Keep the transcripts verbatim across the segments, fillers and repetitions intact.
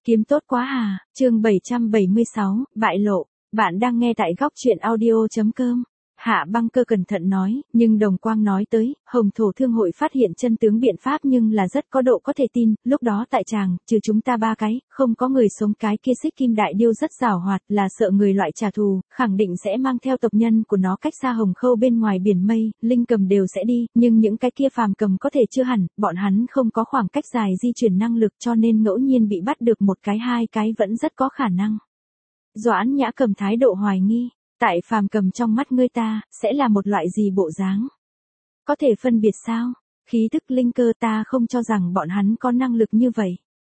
Kiếm tốt quá à, chương bảy trăm bảy mươi sáu, bại lộ. Bạn đang nghe tại góc truyện audio.com. Hạ Băng Cơ cẩn thận nói, nhưng Đồng Quang nói tới, Hồng Thổ Thương hội phát hiện chân tướng biện pháp nhưng là rất có độ có thể tin, lúc đó tại tràng, trừ chúng ta ba cái, không có người sống. Cái kia Xích Kim Đại Điêu rất giảo hoạt, là sợ người loại trả thù, khẳng định sẽ mang theo tộc nhân của nó cách xa Hồng Khâu bên ngoài biển mây, linh cầm đều sẽ đi, nhưng những cái kia phàm cầm có thể chưa hẳn, bọn hắn không có khoảng cách dài di chuyển năng lực cho nên ngẫu nhiên bị bắt được một cái hai cái vẫn rất có khả năng. Doãn Nhã cầm thái độ hoài nghi. Tại phàm cầm trong mắt ngươi ta, sẽ là một loại gì bộ dáng? Có thể phân biệt sao? Khí thức linh cơ ta không cho rằng bọn hắn có năng lực như vậy.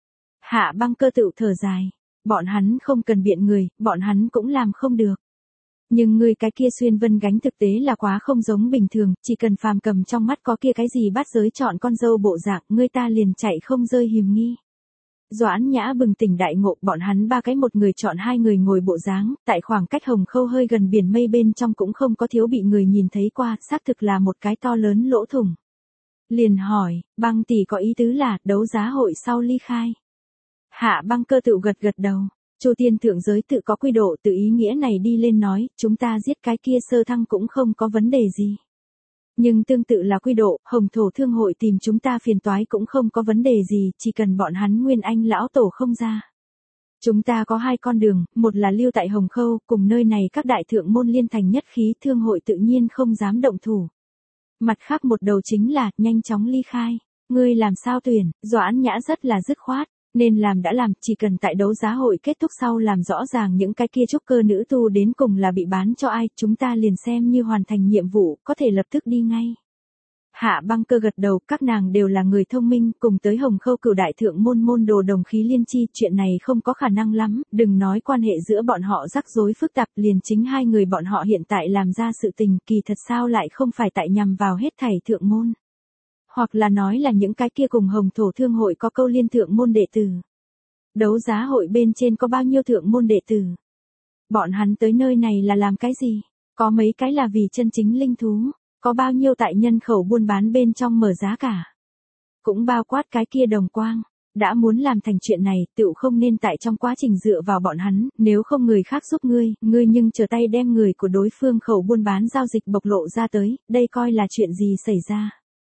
Hạ Băng Cơ tự thở dài. Bọn hắn không cần biện người, bọn hắn cũng làm không được. Nhưng ngươi cái kia xuyên vân gánh thực tế là quá không giống bình thường, chỉ cần phàm cầm trong mắt có kia cái gì bắt giới chọn con dâu bộ dạng, ngươi ta liền chạy không rơi hiềm nghi. Doãn Nhã bừng tỉnh đại ngộ, bọn hắn ba cái một người chọn hai người ngồi bộ dáng, tại khoảng cách Hồng Khâu hơi gần biển mây bên trong cũng không có thiếu bị người nhìn thấy qua, xác thực là một cái to lớn lỗ thủng. Liền hỏi, Băng tỷ có ý tứ là, đấu giá hội sau ly khai. Hạ Băng Cơ tự gật gật đầu, Chu Tiên thượng giới tự có quy độ, tự ý nghĩa này đi lên nói, chúng ta giết cái kia sơ thăng cũng không có vấn đề gì. Nhưng tương tự là quy độ, Hồng Thổ Thương hội tìm chúng ta phiền toái cũng không có vấn đề gì, chỉ cần bọn hắn Nguyên Anh lão tổ không ra. Chúng ta có hai con đường, một là lưu tại Hồng Khâu, cùng nơi này các đại thượng môn liên thành nhất khí, thương hội tự nhiên không dám động thủ. Mặt khác một đầu chính là, nhanh chóng ly khai. Ngươi làm sao tuyển? Doãn Nhã rất là dứt khoát. Nên làm đã làm, chỉ cần tại đấu giá hội kết thúc sau làm rõ ràng những cái kia trúc cơ nữ tu đến cùng là bị bán cho ai, chúng ta liền xem như hoàn thành nhiệm vụ, có thể lập tức đi ngay. Hạ Băng Cơ gật đầu, các nàng đều là người thông minh, cùng tới Hồng Khâu cửu đại thượng môn môn đồ đồng khí liên chi, chuyện này không có khả năng lắm, đừng nói quan hệ giữa bọn họ rắc rối phức tạp, liền chính hai người bọn họ hiện tại làm ra sự tình, kỳ thật sao lại không phải tại nhằm vào hết thảy thượng môn. Hoặc là nói là những cái kia cùng Hồng Thổ Thương hội có câu liên thượng môn đệ tử. Đấu giá hội bên trên có bao nhiêu thượng môn đệ tử? Bọn hắn tới nơi này là làm cái gì? Có mấy cái là vì chân chính linh thú, có bao nhiêu tại nhân khẩu buôn bán bên trong mở giá cả. Cũng bao quát cái kia Đồng Quang, đã muốn làm thành chuyện này, tựu không nên tại trong quá trình dựa vào bọn hắn, nếu không người khác giúp ngươi, ngươi nhưng trở tay đem người của đối phương khẩu buôn bán giao dịch bộc lộ ra tới, đây coi là chuyện gì xảy ra.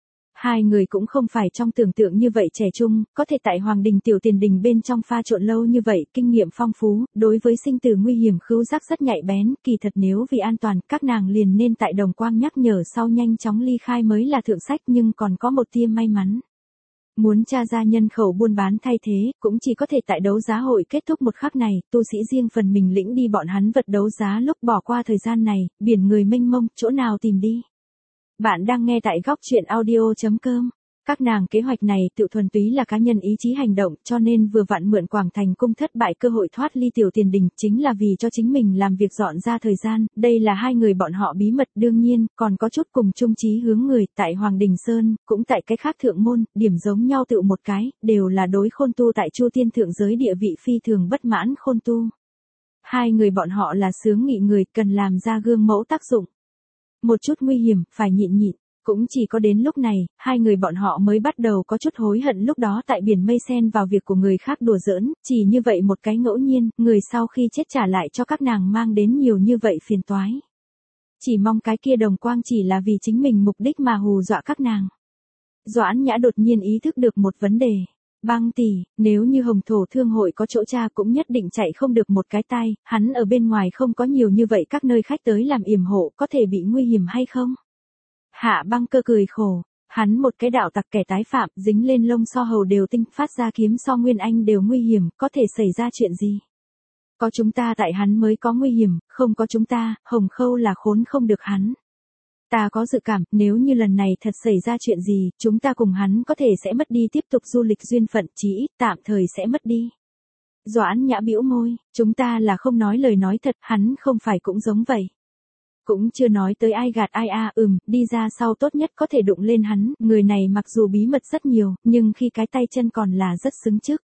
Hai người cũng không phải trong tưởng tượng như vậy trẻ trung, có thể tại Hoàng Đình Tiểu Tiền Đình bên trong pha trộn lâu như vậy, kinh nghiệm phong phú, đối với sinh tử nguy hiểm khứu giác rất nhạy bén, kỳ thật nếu vì an toàn, các nàng liền nên tại Đồng Quang nhắc nhở sau nhanh chóng ly khai mới là thượng sách, nhưng còn có một tia may mắn. Muốn tra ra nhân khẩu buôn bán thay thế, cũng chỉ có thể tại đấu giá hội kết thúc một khắc này, tu sĩ riêng phần mình lĩnh đi bọn hắn vật đấu giá lúc bỏ qua thời gian này, biển người mênh mông, chỗ nào tìm đi. Bạn đang nghe tại góc truyện audio.com. Các nàng kế hoạch này tự thuần túy là cá nhân ý chí hành động, cho nên vừa vặn mượn Quảng Thành cung thất bại cơ hội thoát ly Tiểu Tiền Đình, chính là vì cho chính mình làm việc dọn ra thời gian, đây là hai người bọn họ bí mật, đương nhiên, còn có chút cùng chung chí hướng người, tại Hoàng Đình Sơn, cũng tại cái khác thượng môn, điểm giống nhau tự một cái, đều là đối khôn tu tại Chu Tiên thượng giới địa vị phi thường bất mãn khôn tu. Hai người bọn họ là xướng nghị người, cần làm ra gương mẫu tác dụng. Một chút nguy hiểm, phải nhịn nhịn, cũng chỉ có đến lúc này, hai người bọn họ mới bắt đầu có chút hối hận lúc đó tại biển mây xen vào việc của người khác đùa giỡn, chỉ như vậy một cái ngẫu nhiên, người sau khi chết trả lại cho các nàng mang đến nhiều như vậy phiền toái. Chỉ mong cái kia Đồng Quang chỉ là vì chính mình mục đích mà hù dọa các nàng. Doãn Nhã đột nhiên ý thức được một vấn đề. Băng tỷ, nếu như Hồng Thổ Thương hội có chỗ cha cũng nhất định chạy không được một cái tai, hắn ở bên ngoài không có nhiều như vậy các nơi khách tới làm yểm hộ, có thể bị nguy hiểm hay không? Hạ Băng Cơ cười khổ, hắn một cái đạo tặc kẻ tái phạm, dính lên lông so hầu đều tinh, phát ra kiếm so Nguyên Anh đều nguy hiểm, có thể xảy ra chuyện gì? Có chúng ta tại hắn mới có nguy hiểm, không có chúng ta, Hồng Khâu là khốn không được hắn. Ta có dự cảm, nếu như lần này thật xảy ra chuyện gì, chúng ta cùng hắn có thể sẽ mất đi tiếp tục du lịch duyên phận, chí ít tạm thời sẽ mất đi. Doãn Nhã bĩu môi, chúng ta là không nói lời nói thật, hắn không phải cũng giống vậy. Cũng chưa nói tới ai gạt ai a à, ừm, đi ra sau tốt nhất có thể đụng lên hắn, người này mặc dù bí mật rất nhiều, nhưng khi cái tay chân còn là rất xứng trước.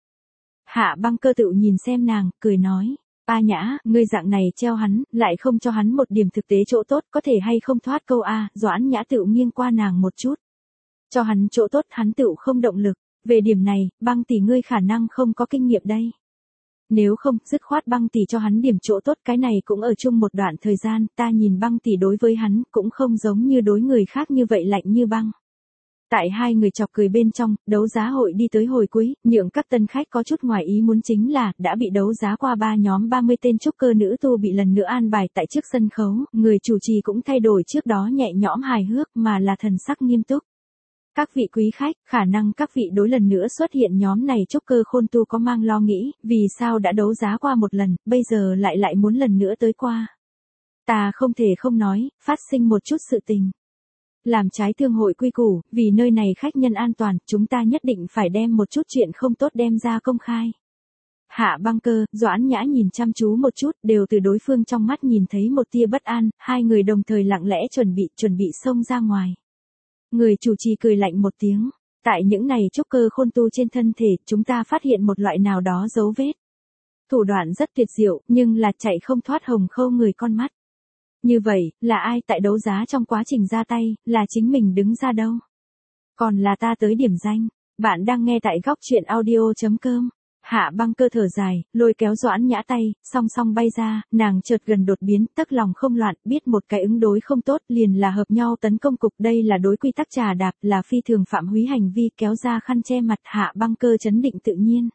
Hạ Băng Cơ tự nhìn xem nàng, cười nói. A Nhã, ngươi dạng này treo hắn, lại không cho hắn một điểm thực tế chỗ tốt, có thể hay không thoát câu A, Doãn Nhã tự nghiêng qua nàng một chút. Cho hắn chỗ tốt hắn tự không động lực, về điểm này, Băng tỷ ngươi khả năng không có kinh nghiệm đây. Nếu không, dứt khoát Băng tỷ cho hắn điểm chỗ tốt, cái này cũng ở chung một đoạn thời gian, ta nhìn Băng tỷ đối với hắn cũng không giống như đối người khác như vậy lạnh như băng. Tại hai người chọc cười bên trong, đấu giá hội đi tới hồi cuối, nhượng các tân khách có chút ngoài ý muốn chính là, đã bị đấu giá qua ba nhóm ba mươi tên trúc cơ nữ tu bị lần nữa an bài tại trước sân khấu, người chủ trì cũng thay đổi trước đó nhẹ nhõm hài hước mà là thần sắc nghiêm túc. Các vị quý khách, khả năng các vị đối lần nữa xuất hiện nhóm này trúc cơ khôn tu có mang lo nghĩ, vì sao đã đấu giá qua một lần, bây giờ lại lại muốn lần nữa tới qua. Ta không thể không nói, phát sinh một chút sự tình. Làm trái thương hội quy củ, vì nơi này khách nhân an toàn, chúng ta nhất định phải đem một chút chuyện không tốt đem ra công khai. Hạ Băng Cơ, Doãn Nhã nhìn chăm chú một chút, đều từ đối phương trong mắt nhìn thấy một tia bất an, hai người đồng thời lặng lẽ chuẩn bị, chuẩn bị xông ra ngoài. Người chủ trì cười lạnh một tiếng, tại những này trúc cơ khôn tu trên thân thể, chúng ta phát hiện một loại nào đó dấu vết. Thủ đoạn rất tuyệt diệu, nhưng là chạy không thoát hồng khâu người con mắt. Như vậy, là ai tại đấu giá trong quá trình ra tay, là chính mình đứng ra đâu? Còn là ta tới điểm danh, bạn đang nghe tại góc truyện audio.com. Hạ Băng Cơ thở dài, lôi kéo Doãn Nhã tay, song song bay ra, nàng chợt gần đột biến, tức lòng không loạn, biết một cái ứng đối không tốt, liền là hợp nhau tấn công cục, đây là đối quy tắc trà đạp, là phi thường phạm húy hành vi, kéo ra khăn che mặt. Hạ Băng Cơ chấn định tự nhiên.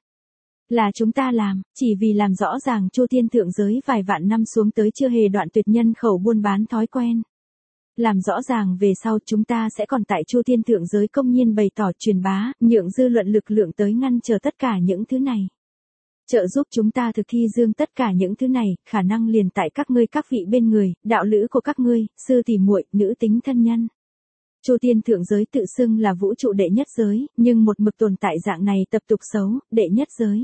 Là chúng ta làm, chỉ vì làm rõ ràng Chu Thiên thượng giới vài vạn năm xuống tới chưa hề đoạn tuyệt nhân khẩu buôn bán thói quen. Làm rõ ràng về sau chúng ta sẽ còn tại Chu Thiên thượng giới công nhiên bày tỏ truyền bá, nhượng dư luận lực lượng tới ngăn chờ tất cả những thứ này. Trợ giúp chúng ta thực thi dương tất cả những thứ này, khả năng liền tại các ngươi các vị bên người, đạo lữ của các ngươi, sư tỷ muội, nữ tính thân nhân. Chu Thiên thượng giới tự xưng là vũ trụ đệ nhất giới, nhưng một mực tồn tại dạng này tập tục xấu, đệ nhất giới.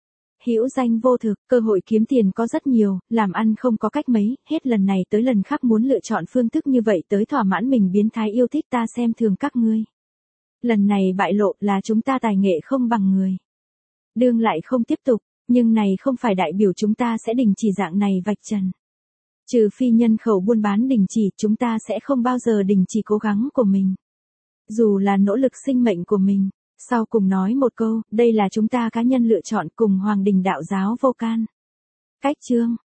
Hữu danh vô thực, cơ hội kiếm tiền có rất nhiều, làm ăn không có cách mấy, hết lần này tới lần khác muốn lựa chọn phương thức như vậy tới thỏa mãn mình biến thái yêu thích, ta xem thường các ngươi. Lần này bại lộ là chúng ta tài nghệ không bằng người. Đương lại không tiếp tục, nhưng này không phải đại biểu chúng ta sẽ đình chỉ dạng này vạch trần. Trừ phi nhân khẩu buôn bán đình chỉ, chúng ta sẽ không bao giờ đình chỉ cố gắng của mình. Dù là nỗ lực sinh mệnh của mình. Sau cùng nói một câu, đây là chúng ta cá nhân lựa chọn cùng Hoàng Đình đạo giáo vô can. Cách chương